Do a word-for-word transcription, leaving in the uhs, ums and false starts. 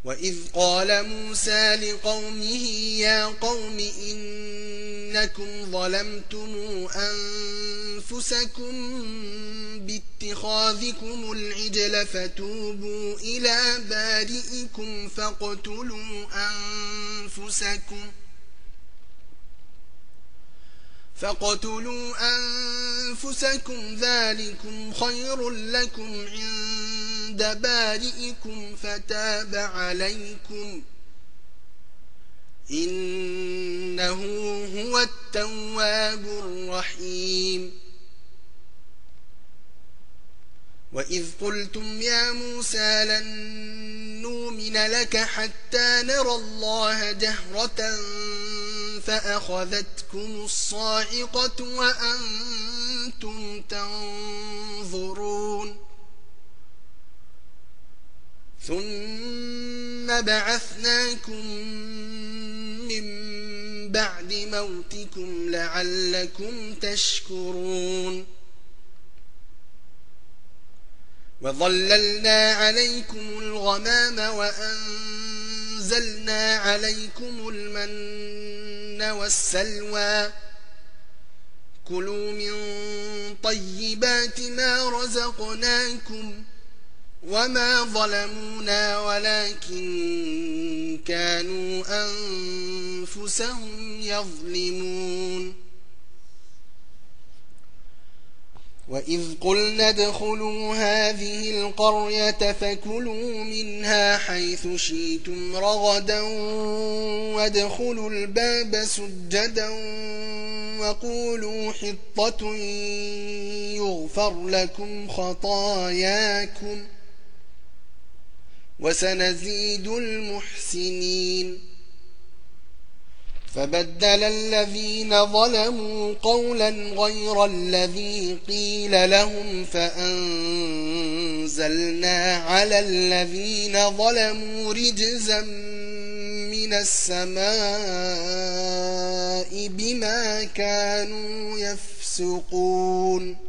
وإذ قال موسى لقومه يا قوم إنكم ظلمتم أنفسكم باتخاذكم العجل فتوبوا إلى بارئكم فاقتلوا أنفسكم فاقتلوا أنفسكم ذلكم خير لكم عند بارئكم فتاب عليكم إنه هو التواب الرحيم وإذ قلتم يا موسى لن نؤمن لك حتى نرى الله جهرة فأخذتكم الصاعقة وأنتم تنظرون ثم بعثناكم من بعد موتكم لعلكم تشكرون وظللنا عليكم الغمام وأنزلنا عليكم المن والسلوى كلوا من طيبات ما رزقناكم وما ظلمونا ولكن كانوا أنفسهم يظلمون وإذ قلنا ادخلوا هذه القرية فكلوا منها حيث شئتم رغدا وادخلوا الباب سجدا وقولوا حطة يغفر لكم خطاياكم وسنزيد المحسنين فبدل الذين ظلموا قولا غير الذي قيل لهم فأنزلنا على الذين ظلموا رجزا من السماء بما كانوا يفسقون